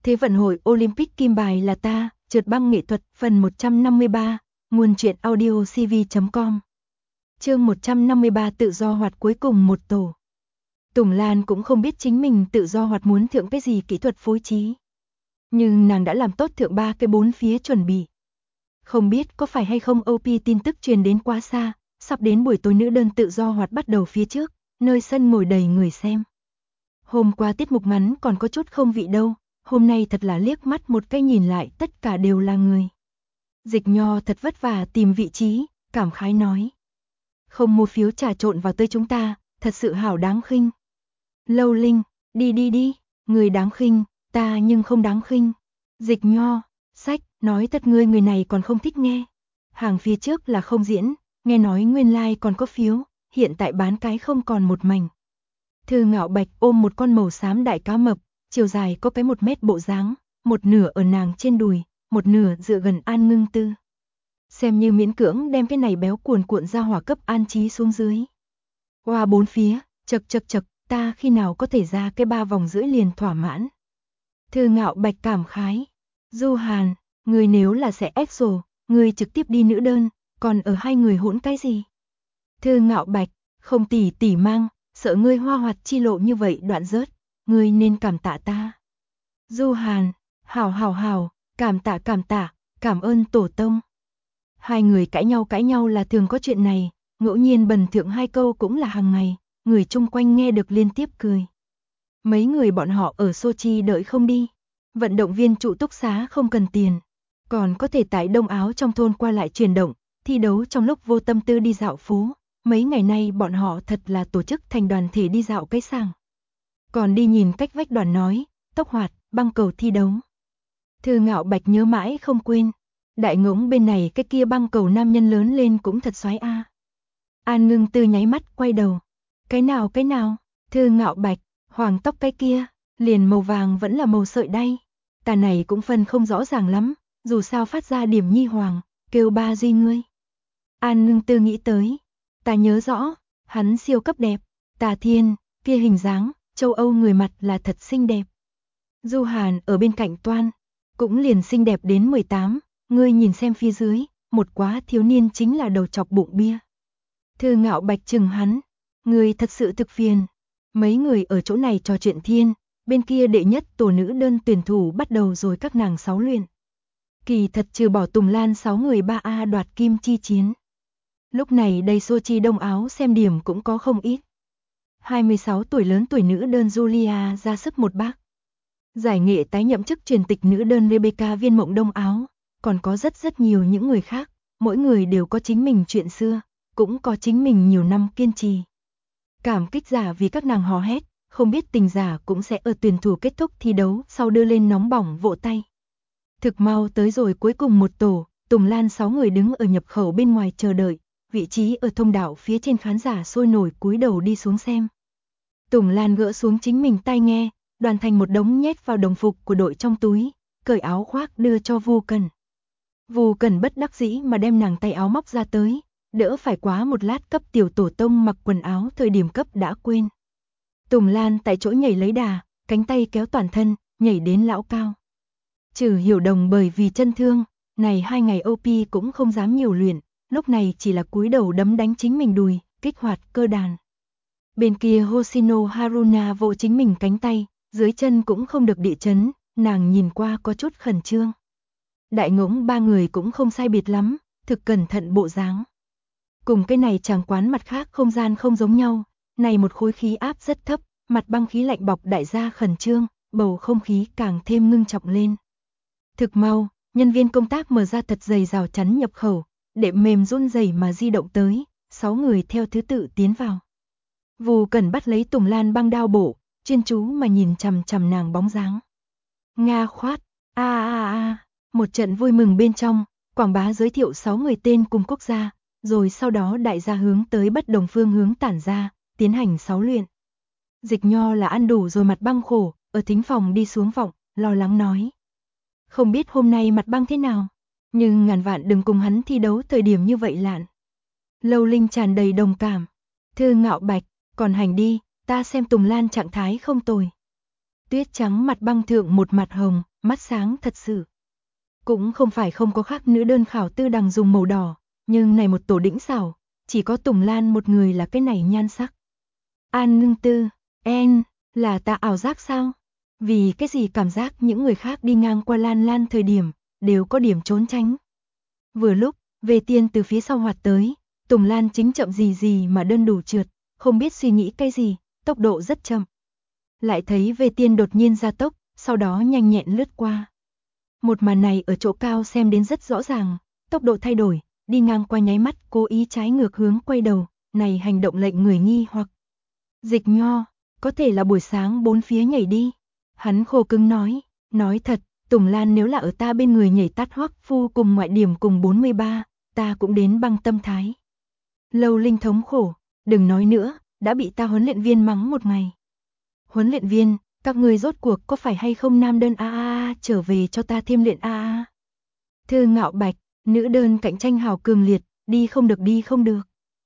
Thế vận hội Olympic kim bài là ta, trượt băng nghệ thuật, phần 153, nguồn truyện audio cv.com. Chương 153 tự do hoạt cuối cùng một tổ. Tùng Lan cũng không biết chính mình tự do hoạt muốn thượng cái gì kỹ thuật phối trí. Nhưng nàng đã làm tốt thượng 3 cái 4 phía chuẩn bị. Không biết có phải hay không OP tin tức truyền đến quá xa, sắp đến buổi tối nữ đơn tự do hoạt bắt đầu phía trước, nơi sân ngồi đầy người xem. Hôm qua tiết mục ngắn còn có chút không vị đâu, hôm nay thật là liếc mắt một cái nhìn lại tất cả đều là người. Dịch Nho thật vất vả tìm vị trí, cảm khái nói. Không mua phiếu trà trộn vào tới chúng ta, thật sự hảo đáng khinh. Lâu Linh, đi, người đáng khinh, ta nhưng không đáng khinh. Dịch Nho, sách, nói thật ngươi người này còn không thích nghe. Hàng phía trước là không diễn, nghe nói nguyên lai còn có phiếu, hiện tại bán cái không còn một mảnh. Thư Ngạo Bạch ôm một con màu xám đại cá mập, chiều dài có cái 1 mét bộ dáng, một nửa ở nàng trên đùi, một nửa dựa gần An Ngưng Tư. Xem như miễn cưỡng đem cái này béo cuồn cuộn ra hỏa cấp an trí xuống dưới. Qua 4 phía, chật, ta khi nào có thể ra cái 3 vòng rưỡi liền thỏa mãn. Thư Ngạo Bạch cảm khái. Du Hàn, người nếu là sẽ EXO, người trực tiếp đi nữ đơn, còn ở hai người hỗn cái gì? Thư Ngạo Bạch, không tỉ mang, sợ ngươi hoa hoạt chi lộ như vậy đoạn rớt, ngươi nên cảm tạ ta. Du Hàn, hảo, cảm tạ, cảm ơn tổ tông. Hai người cãi nhau là thường có chuyện này, ngẫu nhiên bần thượng 2 câu cũng là hàng ngày, người chung quanh nghe được liên tiếp cười. Mấy người bọn họ ở Sochi đợi không đi, vận động viên trụ túc xá không cần tiền, còn có thể tại Đông Áo trong thôn qua lại chuyển động, thi đấu trong lúc vô tâm tư đi dạo phố. Mấy ngày nay bọn họ thật là tổ chức thành đoàn thể đi dạo cái sàng. Còn đi nhìn cách vách đoàn nói, tốc hoạt, băng cầu thi đấu. Thư Ngạo Bạch nhớ mãi không quên. Đại ngỗng bên này cái kia băng cầu nam nhân lớn lên cũng thật xoái a. An Ngưng Tư nháy mắt quay đầu. Cái nào? Thư Ngạo Bạch, hoàng tóc cái kia, liền màu vàng vẫn là màu sợi đay. Tà này cũng phân không rõ ràng lắm, dù sao phát ra điểm nhi hoàng, kêu ba duy ngươi. An Ngưng Tư nghĩ tới. Ta nhớ rõ, hắn siêu cấp đẹp, Tà Thiên, kia hình dáng, châu Âu người mặt là thật xinh đẹp. Du Hàn ở bên cạnh toan, cũng liền xinh đẹp đến 18, ngươi nhìn xem phía dưới, một quá thiếu niên chính là đầu chọc bụng bia. Thư Ngạo Bạch chừng hắn, ngươi thật sự thực phiền. Mấy người ở chỗ này trò chuyện thiên, bên kia đệ nhất tổ nữ đơn tuyển thủ bắt đầu rồi các nàng 6 luyện. Kỳ thật trừ bỏ Tùng Lan 6 người 3A đoạt kim chi chiến. Lúc này đây Sochi Đông Áo xem điểm cũng có không ít. 26 tuổi lớn tuổi nữ đơn Julia ra sức một bác. Giải nghệ tái nhậm chức truyền tịch nữ đơn Rebecca Viên Mộng Đông Áo. Còn có rất nhiều những người khác, mỗi người đều có chính mình chuyện xưa, cũng có chính mình nhiều năm kiên trì. Cảm kích giả vì các nàng hò hét, không biết tình giả cũng sẽ ở tuyển thủ kết thúc thi đấu sau đưa lên nóng bỏng vỗ tay. Thực mau tới rồi cuối cùng một tổ, Tùng Lan 6 người đứng ở nhập khẩu bên ngoài chờ đợi. Vị trí ở thông đạo phía trên khán giả sôi nổi cúi đầu đi xuống xem. Tùng Lan gỡ xuống chính mình tai nghe, đoàn thành một đống nhét vào đồng phục của đội trong túi, cởi áo khoác đưa cho Vu Cần. Vu Cần bất đắc dĩ mà đem nàng tay áo móc ra tới, đỡ phải quá một lát cấp tiểu tổ tông mặc quần áo thời điểm cấp đã quên. Tùng Lan tại chỗ nhảy lấy đà, cánh tay kéo toàn thân, nhảy đến lão cao. Trừ Hiểu Đồng bởi vì chân thương, này 2 ngày OP cũng không dám nhiều luyện. Lúc này chỉ là cúi đầu đấm đánh chính mình đùi, kích hoạt cơ đàn. Bên kia Hoshino Haruna vỗ chính mình cánh tay, dưới chân cũng không được địa chấn, nàng nhìn qua có chút khẩn trương. Đại ngỗng 3 người cũng không sai biệt lắm, thực cẩn thận bộ dáng. Cùng cái này chàng quán mặt khác không gian không giống nhau, này một khối khí áp rất thấp, mặt băng khí lạnh bọc đại gia khẩn trương, bầu không khí càng thêm ngưng trọng lên. Thực mau, nhân viên công tác mở ra thật dày rào chắn nhập khẩu. Đệm mềm run rẩy mà di động tới, 6 người theo thứ tự tiến vào. Vu Cần bắt lấy Tùng Lan băng đao bổ, chuyên chú mà nhìn chằm nàng bóng dáng. Nga khoát, một trận vui mừng bên trong, quảng bá giới thiệu 6 người tên cùng quốc gia, rồi sau đó đại gia hướng tới bất đồng phương hướng tản ra, tiến hành 6 luyện. Dịch Nho là ăn đủ rồi mặt băng khổ, ở thính phòng đi xuống vọng, lo lắng nói. Không biết hôm nay mặt băng thế nào? Nhưng ngàn vạn đừng cùng hắn thi đấu thời điểm như vậy lạn. Lâu Linh tràn đầy đồng cảm. Thư Ngạo Bạch, còn hành đi, ta xem Tùng Lan trạng thái không tồi. Tuyết trắng mặt băng thượng một mặt hồng, mắt sáng thật sự. Cũng không phải không có khác nữ đơn khảo tư đằng dùng màu đỏ, nhưng này một tổ đỉnh xảo, chỉ có Tùng Lan một người là cái này nhan sắc. An Ngưng Tư, là ta ảo giác sao? Vì cái gì cảm giác những người khác đi ngang qua Lan Lan thời điểm, đều có điểm trốn tránh. Vừa lúc, Về Tiên từ phía sau hoạt tới, Tùng Lan chính chậm gì mà đơn đủ trượt, không biết suy nghĩ cái gì, tốc độ rất chậm. Lại thấy Về Tiên đột nhiên gia tốc, sau đó nhanh nhẹn lướt qua. Một màn này ở chỗ cao xem đến rất rõ ràng, tốc độ thay đổi, đi ngang qua nháy mắt cố ý trái ngược hướng quay đầu, này hành động lệnh người nghi hoặc. Dịch Nho, có thể là buổi sáng bốn phía nhảy đi. Hắn khô cứng nói thật, Tùng Lan nếu là ở ta bên người nhảy tát Hoắc Phu cùng ngoại điểm cùng 43, ta cũng đến băng tâm thái. Lâu Linh thống khổ, đừng nói nữa, đã bị ta huấn luyện viên mắng một ngày. Huấn luyện viên, các người rốt cuộc có phải hay không nam đơn trở về cho ta thêm luyện Thư Ngạo Bạch, nữ đơn cạnh tranh hào cường liệt, đi không được.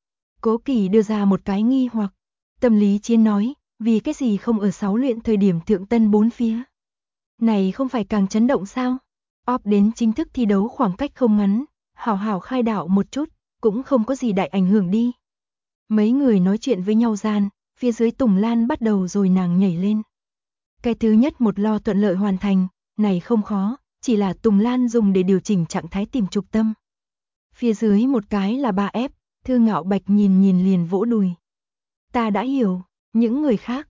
Cố Kỳ đưa ra một cái nghi hoặc, Tâm Lý Chiến nói, vì cái gì không ở 6 luyện thời điểm thượng tân bốn phía. Này không phải càng chấn động sao? Đến chính thức thi đấu khoảng cách không ngắn, hảo khai đạo một chút, cũng không có gì đại ảnh hưởng đi. Mấy người nói chuyện với nhau gian, phía dưới Tùng Lan bắt đầu rồi nàng nhảy lên. Cái thứ nhất một lo thuận lợi hoàn thành, này không khó, chỉ là Tùng Lan dùng để điều chỉnh trạng thái tìm trục tâm. Phía dưới một cái là 3F, Thư Ngạo Bạch nhìn liền vỗ đùi. Ta đã hiểu, những người khác,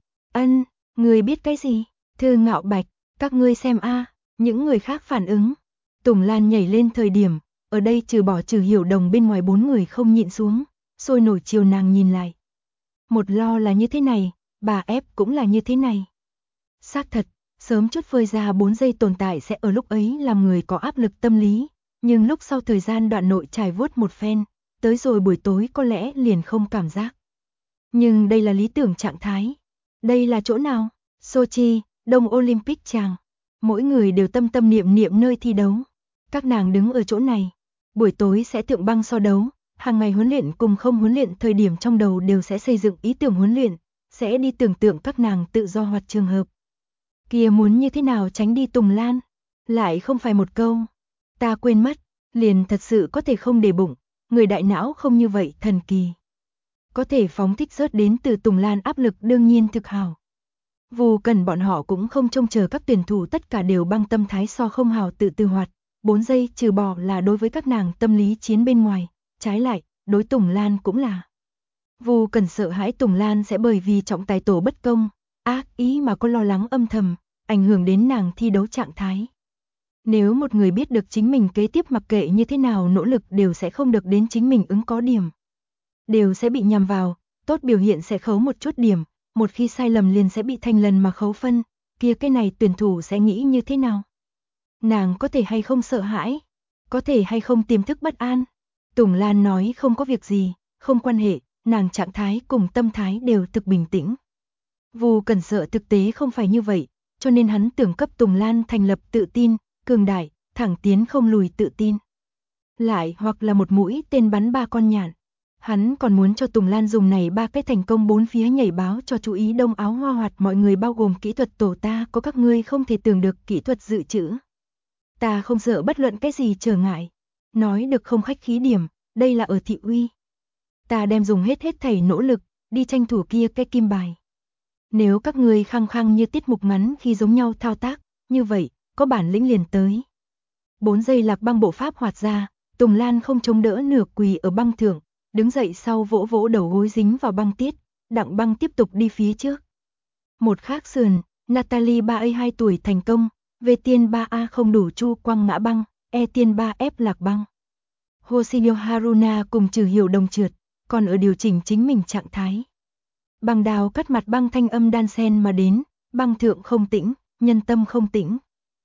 người biết cái gì? Thư Ngạo Bạch, các ngươi xem những người khác phản ứng. Tùng Lan nhảy lên thời điểm, ở đây trừ bỏ Trừ Hiểu Đồng bên ngoài 4 người không nhịn xuống, sôi nổi chiều nàng nhìn lại. Một lo là như thế này, 3F cũng là như thế này. Xác thật, sớm chút phơi ra 4 giây tồn tại sẽ ở lúc ấy làm người có áp lực tâm lý, nhưng lúc sau thời gian đoạn nội trải vuốt một phen, tới rồi buổi tối có lẽ liền không cảm giác. Nhưng đây là lý tưởng trạng thái. Đây là chỗ nào? Sochi, Đông Olympic chàng. Mỗi người đều tâm niệm nơi thi đấu. Các nàng đứng ở chỗ này. Buổi tối sẽ thượng băng so đấu. Hàng ngày huấn luyện cùng không huấn luyện thời điểm trong đầu đều sẽ xây dựng ý tưởng huấn luyện. Sẽ đi tưởng tượng các nàng tự do hoạt trường hợp. Kia muốn như thế nào tránh đi Tùng Lan? Lại không phải một câu. Ta quên mất. Liền thật sự có thể không để bụng. Người đại não không như vậy thần kỳ. Có thể phóng thích rớt đến từ Tùng Lan áp lực đương nhiên thực hào. Vù Cần bọn họ cũng không trông chờ các tuyển thủ tất cả đều băng tâm thái so không hào tự hoạt. 4 giây trừ bỏ là đối với các nàng Tâm Lý Chiến bên ngoài, trái lại, đối Tùng Lan cũng là. Vù Cần sợ hãi Tùng Lan sẽ bởi vì trọng tài tổ bất công, ác ý mà có lo lắng âm thầm, ảnh hưởng đến nàng thi đấu trạng thái. Nếu một người biết được chính mình kế tiếp mặc kệ như thế nào nỗ lực đều sẽ không được đến chính mình ứng có điểm. Đều sẽ bị nhằm vào, tốt biểu hiện sẽ khấu một chút điểm, một khi sai lầm liền sẽ bị thành lần mà khấu phân, kia cái này tuyển thủ sẽ nghĩ như thế nào? Nàng có thể hay không sợ hãi? Có thể hay không tiềm thức bất an? Tùng Lan nói không có việc gì, không quan hệ, nàng trạng thái cùng tâm thái đều thực bình tĩnh. Vù Cần sợ thực tế không phải như vậy, cho nên hắn tưởng cấp Tùng Lan thành lập tự tin, cường đại, thẳng tiến không lùi tự tin. Lại hoặc là một mũi tên bắn 3 con nhạn. Hắn còn muốn cho Tùng Lan dùng này 3 cái thành công 4 phía nhảy báo cho chú ý Đông Áo Hoa Hoạt mọi người bao gồm kỹ thuật tổ ta có các ngươi không thể tưởng được kỹ thuật dự trữ. Ta không sợ bất luận cái gì trở ngại. Nói được không khách khí điểm, đây là ở thị uy. Ta đem dùng hết thảy nỗ lực, đi tranh thủ kia cái kim bài. Nếu các ngươi khăng khăng như tiết mục ngắn khi giống nhau thao tác, như vậy, có bản lĩnh liền tới. 4 giây lạc băng bộ pháp hoạt ra, Tùng Lan không chống đỡ nửa quỳ ở băng thượng, đứng dậy sau vỗ vỗ đầu gối dính vào băng tiết, Đặng Băng tiếp tục đi phía trước. Một khác sườn, Natalie 3A2 tuổi thành công, Về Tiên 3A không đủ chu quăng ngã băng, Tiên 3F lạc băng. Hoshino Haruna cùng Trừ Hiểu Đồng trượt, còn ở điều chỉnh chính mình trạng thái. Băng đào cắt mặt băng thanh âm đan sen mà đến, băng thượng không tĩnh, nhân tâm không tĩnh.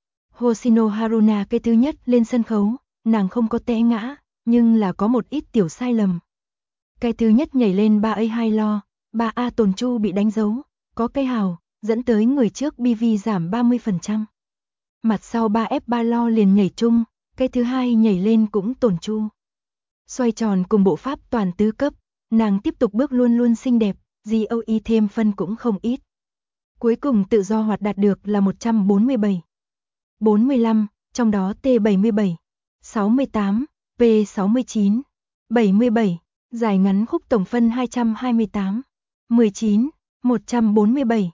Hoshino Haruna cái thứ nhất lên sân khấu, nàng không có té ngã, nhưng là có một ít tiểu sai lầm. Cái thứ nhất nhảy lên 3A2 lo, 3A tồn chu bị đánh dấu, có cây hào, dẫn tới người trước BV giảm 30%. Mặt sau 3F3 lo liền nhảy chung, cái thứ hai nhảy lên cũng tồn chu. Xoay tròn cùng bộ pháp toàn tứ cấp, nàng tiếp tục bước luôn xinh đẹp, GOE thêm phân cũng không ít. Cuối cùng tự do hoạt đạt được là 147. 45, trong đó T77, 68, P69, 77, giải ngắn khúc tổng phân 228, 19, 147,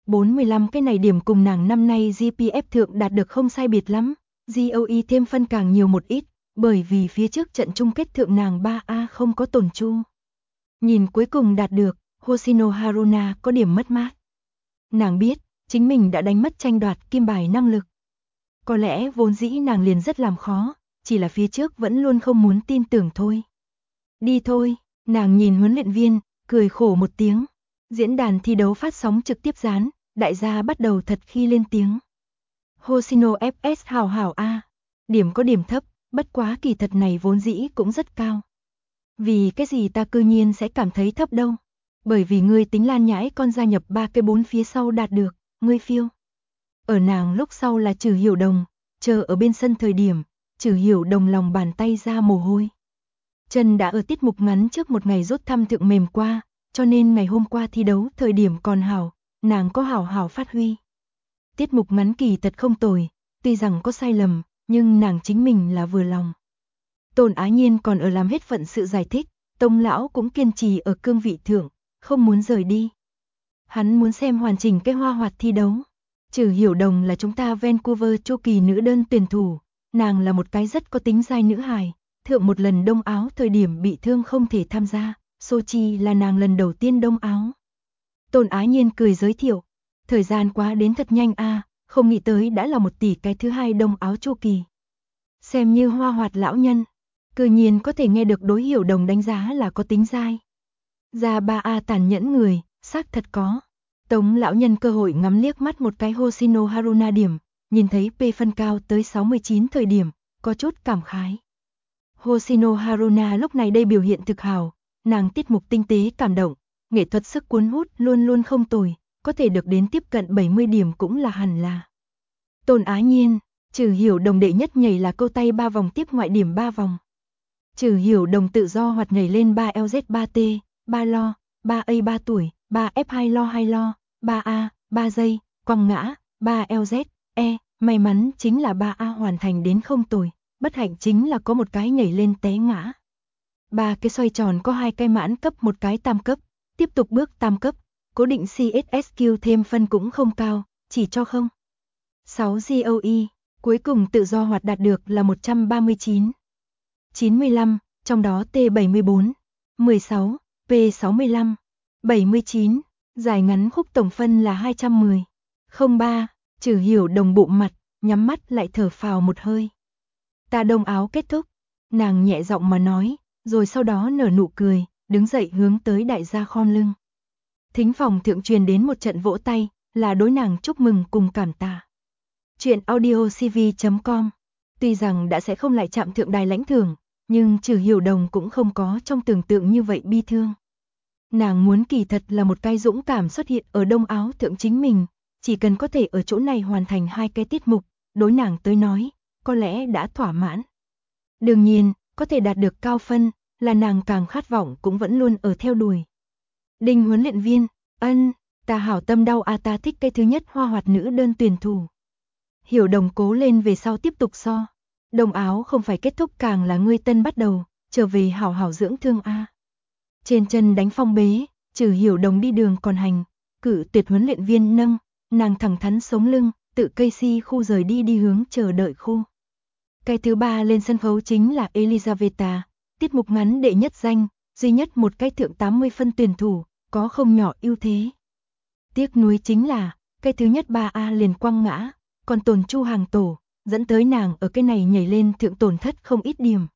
45. Cái này điểm cùng nàng năm nay GPF thượng đạt được không sai biệt lắm, GOE thêm phân càng nhiều một ít, bởi vì phía trước trận chung kết thượng nàng 3A không có tổn chu. Nhìn cuối cùng đạt được, Hoshino Haruna có điểm mất mát. Nàng biết, chính mình đã đánh mất tranh đoạt kim bài năng lực. Có lẽ vốn dĩ nàng liền rất làm khó, chỉ là phía trước vẫn luôn không muốn tin tưởng thôi. Đi thôi, nàng nhìn huấn luyện viên, cười khổ một tiếng. Diễn đàn thi đấu phát sóng trực tiếp dán, đại gia bắt đầu thật khi lên tiếng. Hoshino FS hảo hảo A, điểm có điểm thấp, bất quá kỳ thật này vốn dĩ cũng rất cao. Vì cái gì ta cư nhiên sẽ cảm thấy thấp đâu? Bởi vì ngươi tính lan nhãi con gia nhập 3 cái 4 phía sau đạt được, ngươi phiêu. Ở nàng lúc sau là Trừ Hiểu Đồng, chờ ở bên sân thời điểm, Trừ Hiểu Đồng lòng bàn tay ra mồ hôi. Chân đã ở tiết mục ngắn trước một ngày rốt thăm thượng mềm qua, cho nên ngày hôm qua thi đấu thời điểm còn hảo, nàng có hảo hảo phát huy. Tiết mục ngắn kỳ thật không tồi, tuy rằng có sai lầm, nhưng nàng chính mình là vừa lòng. Tôn Á Nhiên còn ở làm hết phận sự giải thích, Tông lão cũng kiên trì ở cương vị thượng, không muốn rời đi. Hắn muốn xem hoàn chỉnh cái hoa hoạt thi đấu. Trừ Hiểu Đồng là chúng ta Vancouver chu kỳ nữ đơn tuyển thủ, nàng là một cái rất có tính giai nữ hài, thượng một lần Đông Áo thời điểm bị thương không thể tham gia, Sochi là nàng lần đầu tiên Đông Áo. Tôn Á Nhiên cười giới thiệu, thời gian quá đến thật nhanh a, không nghĩ tới đã là 1 tỷ cái thứ 2 Đông Áo chu kỳ. Xem như hoa hoạt lão nhân, cư nhiên có thể nghe được đối Hiểu Đồng đánh giá là có tính giai. Ra 3A tàn nhẫn người, xác thật có. Tống lão nhân cơ hội ngắm liếc mắt một cái Hoshino Haruna điểm, nhìn thấy P phân cao tới 69 thời điểm, có chút cảm khái. Hoshino Haruna lúc này đây biểu hiện thực hào, nàng tiết mục tinh tế cảm động, nghệ thuật sức cuốn hút luôn luôn không tồi, có thể được đến tiếp cận 70 điểm cũng là hẳn là. Tôn Á Nhiên, Trừ Hiểu Đồng đệ nhất nhảy là câu tay 3 vòng tiếp ngoại điểm 3 vòng. Trừ Hiểu Đồng tự do hoạt nhảy lên 3 LZ 3T, 3 lo, 3A 3 tuổi, 3 F2 lo 2 lo, 3A, 3 giây, quăng ngã, 3 LZ, may mắn chính là 3A hoàn thành đến không tồi, bất hạnh chính là có một cái nhảy lên té ngã. 3 cái xoay tròn có 2 cái mãn cấp một cái tam cấp, tiếp tục bước tam cấp, cố định CSSQ thêm phân cũng không cao, chỉ cho không. 6 GOE, cuối cùng tự do hoạt đạt được là 139. 95, trong đó T74, 16, P65, 79, giải ngắn khúc tổng phân là 210. 03, Trừ Hiểu Đồng bụng mặt, nhắm mắt lại thở phào một hơi. Ta Đông Áo kết thúc, nàng nhẹ giọng mà nói, rồi sau đó nở nụ cười, đứng dậy hướng tới đại gia khom lưng. Thính phòng thượng truyền đến một trận vỗ tay, là đối nàng chúc mừng cùng cảm tạ. Chuyện audiocv.com, tuy rằng đã sẽ không lại chạm thượng đài lãnh thưởng, nhưng Trừ Hiểu Đồng cũng không có trong tưởng tượng như vậy bi thương. Nàng muốn kỳ thật là một cái dũng cảm xuất hiện ở Đông Áo thượng chính mình, chỉ cần có thể ở chỗ này hoàn thành 2 cái tiết mục, đối nàng tới nói, có lẽ đã thỏa mãn. Đương nhiên, có thể đạt được cao phân, là nàng càng khát vọng cũng vẫn luôn ở theo đuổi. Đinh huấn luyện viên, ta hảo tâm đau ta thích cái thứ nhất hoa hoạt nữ đơn tuyển thủ. Hiểu Đồng cố lên về sau tiếp tục so. Đông Áo không phải kết thúc càng là ngươi tân bắt đầu, trở về hảo hảo dưỡng thương a. Trên chân đánh phong bế, Trừ Hiểu Đồng đi đường còn hành, cử tuyệt huấn luyện viên nâng, nàng thẳng thắn sống lưng, tự cây si khu rời đi hướng chờ đợi khu. Cái thứ 3 lên sân khấu chính là Elizaveta, tiết mục ngắn đệ nhất danh, duy nhất một cái thượng 80 phân tuyển thủ, có không nhỏ ưu thế. Tiếc nuối chính là, cái thứ nhất 3A liền quăng ngã, còn tổn chu hàng tổ, dẫn tới nàng ở cái này nhảy lên thượng tổn thất không ít điểm.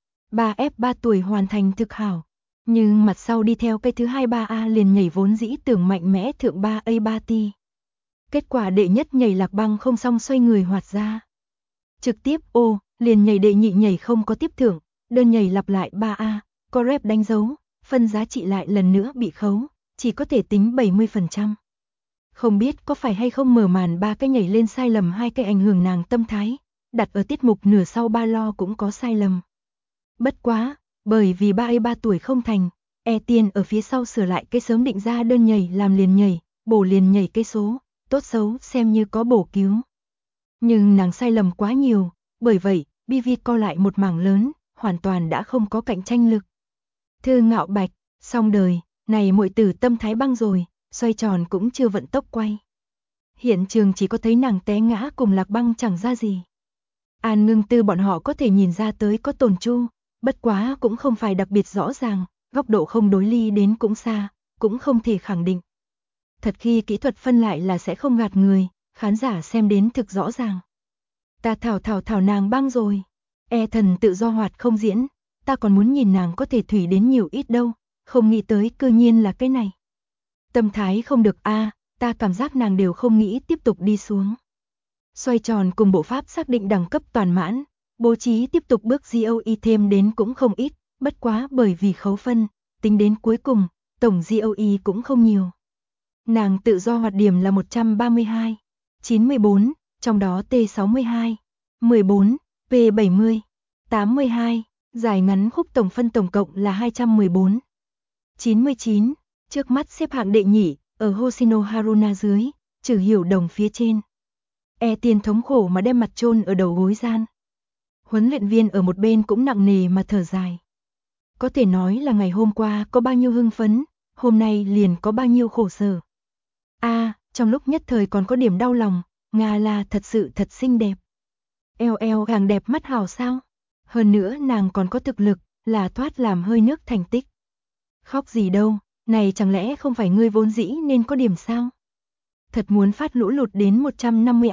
3F 3 tuổi hoàn thành thực hảo, nhưng mặt sau đi theo cái thứ 2 3A liền nhảy vốn dĩ tưởng mạnh mẽ thượng 3A 3 T. Kết quả đệ nhất nhảy lạc băng không xong xoay người hoạt ra. Trực tiếp liền nhảy đệ nhị nhảy không có tiếp thưởng, đơn nhảy lặp lại 3A, có rep đánh dấu, phân giá trị lại lần nữa bị khấu, chỉ có thể tính 70%. Không biết có phải hay không mở màn 3 cái nhảy lên sai lầm 2 cái ảnh hưởng nàng tâm thái, đặt ở tiết mục nửa sau 3 lo cũng có sai lầm. Bất quá, bởi vì 3A 3 tuổi không thành, Tiên ở phía sau sửa lại cái sớm định ra đơn nhảy làm liền nhảy, bổ liền nhảy cây số, tốt xấu xem như có bổ cứu. Nhưng nàng sai lầm quá nhiều, bởi vậy, BV co lại một mảng lớn, hoàn toàn đã không có cạnh tranh lực. Thư Ngạo Bạch, xong đời, này muội tử tâm thái băng rồi, xoay tròn cũng chưa vận tốc quay. Hiện trường chỉ có thấy nàng té ngã cùng Lạc Băng chẳng ra gì. An Ngưng Tư bọn họ có thể nhìn ra tới có tồn chu, bất quá cũng không phải đặc biệt rõ ràng, góc độ không đối ly đến cũng xa, cũng không thể khẳng định. Thật khi kỹ thuật phân lại là sẽ không gạt người, khán giả xem đến thực rõ ràng. Ta thảo nàng băng rồi, thần tự do hoạt không diễn, ta còn muốn nhìn nàng có thể thủy đến nhiều ít đâu, không nghĩ tới cư nhiên là cái này. Tâm thái không được ta cảm giác nàng đều không nghĩ tiếp tục đi xuống. Xoay tròn cùng bộ pháp xác định đẳng cấp toàn mãn, bố trí tiếp tục bước GOE thêm đến cũng không ít, bất quá bởi vì khấu phân, tính đến cuối cùng, tổng GOE cũng không nhiều. Nàng tự do hoạt điểm là 132, 94, trong đó T62, 14, P70, 82, dài ngắn khúc tổng phân tổng cộng là 214, 99, trước mắt xếp hạng đệ nhị, ở Hoshino Haruna dưới, Trừ Hiểu Đồng phía trên. Tiền thống khổ mà đem mặt chôn ở đầu gối gian. Huấn luyện viên ở một bên cũng nặng nề mà thở dài. Có thể nói là ngày hôm qua có bao nhiêu hưng phấn, hôm nay liền có bao nhiêu khổ sở. Trong lúc nhất thời còn có điểm đau lòng, Nga là thật sự thật xinh đẹp. Eo càng đẹp mắt hảo sao? Hơn nữa nàng còn có thực lực, là thoát làm hơi nước thành tích. Khóc gì đâu, này chẳng lẽ không phải ngươi vốn dĩ nên có điểm sao? Thật muốn phát lũ lụt đến 150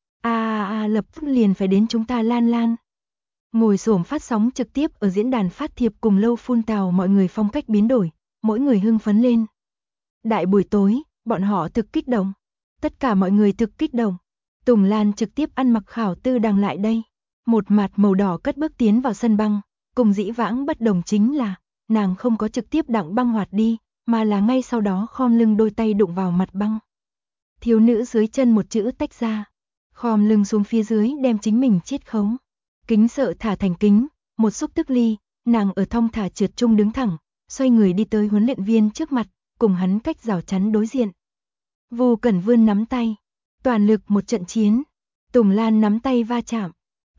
lập tức liền phải đến chúng ta lan. Ngồi xổm phát sóng trực tiếp ở diễn đàn phát thiệp cùng lâu phun tào mọi người phong cách biến đổi, mỗi người hưng phấn lên. Đại buổi tối, bọn họ thực kích động. Tất cả mọi người thực kích động. Tùng Lan trực tiếp ăn mặc khảo tư đằng lại đây. Một mặt màu đỏ cất bước tiến vào sân băng, cùng dĩ vãng bất đồng chính là, nàng không có trực tiếp đặng băng hoạt đi, mà là ngay sau đó khom lưng đôi tay đụng vào mặt băng. Thiếu nữ dưới chân một chữ tách ra, khom lưng xuống phía dưới đem chính mình chiết khống. Kính sợ thả thành kính, một xúc tức ly, nàng ở thong thả trượt trung đứng thẳng, xoay người đi tới huấn luyện viên trước mặt, cùng hắn cách rào chắn đối diện. Vu Cẩn vươn nắm tay, toàn lực một trận chiến. Tùng Lan nắm tay va chạm.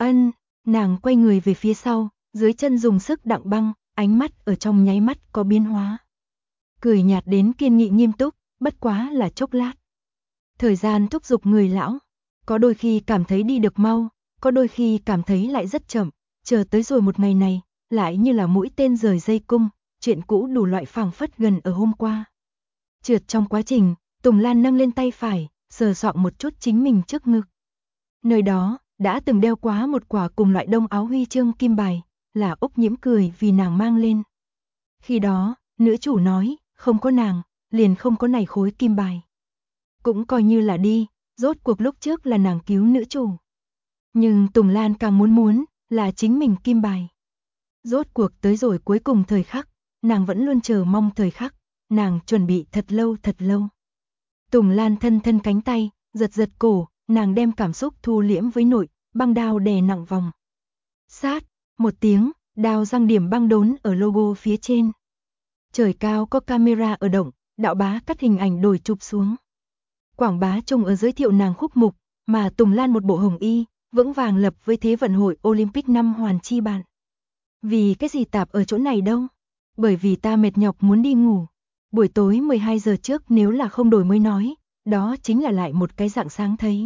Nàng quay người về phía sau, dưới chân dùng sức đặng băng, ánh mắt ở trong nháy mắt có biến hóa. Cười nhạt đến kiên nghị nghiêm túc, bất quá là chốc lát. Thời gian thúc giục người lão, có đôi khi cảm thấy đi được mau, có đôi khi cảm thấy lại rất chậm, chờ tới rồi một ngày này, lại như là mũi tên rời dây cung, chuyện cũ đủ loại phảng phất gần ở hôm qua. Trượt trong quá trình, Tùng Lan nâng lên tay phải, sờ soạng một chút chính mình trước ngực. Nơi đó, đã từng đeo quá một quả cùng loại đông áo huy chương kim bài, là Úc Nhiễm cười vì nàng mang lên. Khi đó, nữ chủ nói, không có nàng, liền không có này khối kim bài. Cũng coi như là đi, rốt cuộc lúc trước là nàng cứu nữ chủ. Nhưng Tùng Lan càng muốn là chính mình kim bài. Rốt cuộc tới rồi cuối cùng thời khắc, nàng vẫn luôn chờ mong thời khắc, nàng chuẩn bị thật lâu. Tùng Lan thân cánh tay, giật cổ, nàng đem cảm xúc thu liễm với nội, băng đao đè nặng vòng. Sát, một tiếng, đao răng điểm băng đốn ở logo phía trên. Trời cao có camera ở động, đạo bá cắt hình ảnh đổi chụp xuống. Quảng bá chung ở giới thiệu nàng khúc mục, mà Tùng Lan một bộ hồng y, vững vàng lập với Thế vận hội Olympic năm hoàn chi bạn. Vì cái gì tạp ở chỗ này đâu? Bởi vì ta mệt nhọc muốn đi ngủ. Buổi tối 12 giờ trước nếu là không đổi mới nói, đó chính là lại một cái dạng sáng thấy.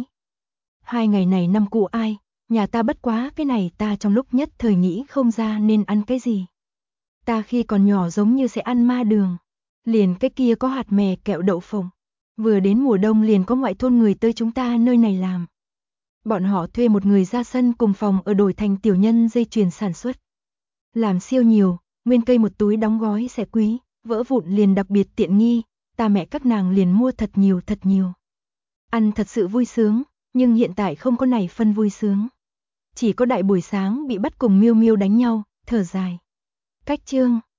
2 ngày này năm cụ ai, nhà ta bất quá cái này ta trong lúc nhất thời nghĩ không ra nên ăn cái gì. Ta khi còn nhỏ giống như sẽ ăn ma đường, liền cái kia có hạt mè kẹo đậu phộng. Vừa đến mùa đông liền có ngoại thôn người tới chúng ta nơi này làm. Bọn họ thuê một người ra sân cùng phòng ở đổi thành tiểu nhân dây chuyền sản xuất. Làm siêu nhiều, nguyên cây một túi đóng gói sẽ quý, vỡ vụn liền đặc biệt tiện nghi, ta mẹ các nàng liền mua thật nhiều. Ăn thật sự vui sướng, nhưng hiện tại không có này phân vui sướng. Chỉ có đại buổi sáng bị bắt cùng Miêu Miêu đánh nhau, thở dài. Cách chương